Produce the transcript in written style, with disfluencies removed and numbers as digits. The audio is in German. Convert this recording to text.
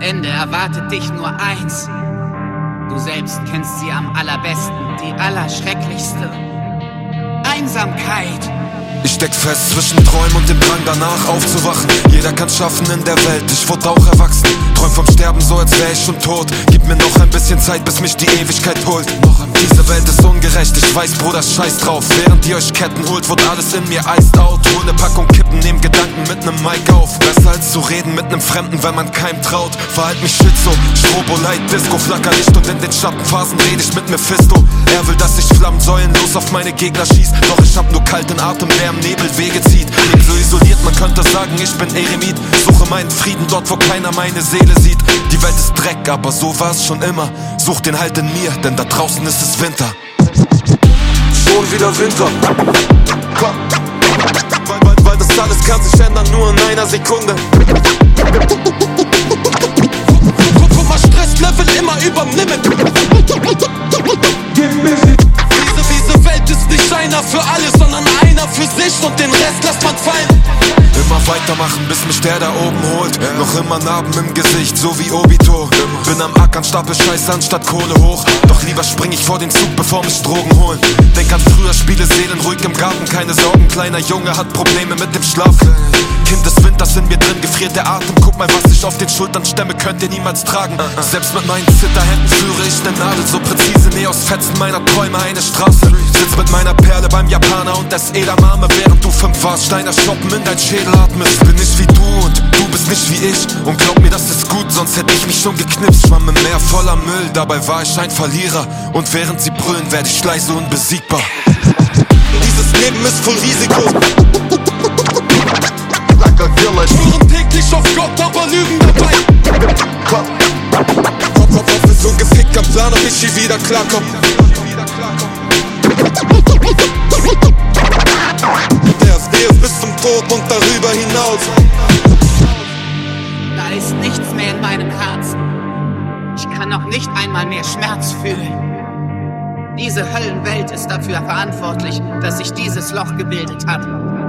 Ende erwartet dich nur eins. Du selbst kennst sie am allerbesten, die allerschrecklichste: Einsamkeit. Ich steck fest zwischen Träumen und dem Drang danach aufzuwachen. Jeder kann's schaffen in der Welt, ich wurde auch erwachsen. Träum vom Sterben so, als wär ich schon tot. Gib mir noch ein bisschen Zeit, bis mich die Ewigkeit holt. Diese Welt ist ungerecht, ich weiß, Bruder, scheiß drauf. Während ihr euch Ketten holt, wird alles in mir iced out. Hol ne Packung Kippen, nehm Gedanken mit nem Mic auf. Besser als zu reden mit nem Fremden, wenn man keinem traut. Verhalt mich schizo, Strobo-Light, Disco, Flackerlicht. Und in den Schattenphasen red ich mit Mephisto. Er will, dass ich flammensäulenlos auf meine Gegner schieß. Doch ich hab nur kalten Atem, der im Nebel Wege zieht. Leb so isoliert, man könnte sagen, ich bin Eremit. Suche meinen Frieden dort, wo keiner meine Seele sieht. Die Welt ist Dreck, aber so war's schon immer. Such den Halt in mir, denn da draußen ist es Winter. Schon wieder Winter. Komm. Weil das alles kann sich ändern, nur in einer Sekunde. Guck mal, Stresslevel immer überm Limit. Diese Welt ist nicht einer für alle, sondern einer für sich und den Rest lässt man fallen. Immer weitermachen, bis mich der da oben holt. Noch immer Narben im Gesicht, so wie Obito. Bin am Ackern, stapel Scheiße anstatt Kohle hoch. Doch lieber spring ich vor den Zug, bevor mich Drogen holen. Denk an früher, Spiele seelenruhig im Garten. Keine Sorgen, kleiner Junge hat Probleme mit dem Schlaf. Kind des Winters in mir drin, gefriert der Atem. Guck mal, was ich auf den Schultern stemme, könnt ihr niemals tragen. Selbst mit meinen Zitterhänden führe ich ne Nadel so präzise. Näh aus Fetzen meiner Träume eine Straße. Sitz mit meiner Perle beim Japaner und ess Edamame, während du 5 warst. Steiner Shoppen in dein Schädel atmest. Bin nicht wie du und du bist nicht wie ich. Und glaub mir, das ist gut, sonst hätte ich mich schon geknipst. Schwamm im Meer voller Müll, dabei war ich ein Verlierer. Und während sie brüllen, werd ich leise unbesiegbar. Dieses Leben ist voll Risiko. Schwören täglich auf Gott, aber lügen dabei. Kopf ist so gefickt am Plan, ob ich hier wieder klarkomm. Der ist bis zum Tod und darüber hinaus. Da ist nichts mehr in meinem Herzen. Ich kann noch nicht einmal mehr Schmerz fühlen. Diese Höllenwelt ist dafür verantwortlich, dass sich dieses Loch gebildet hat.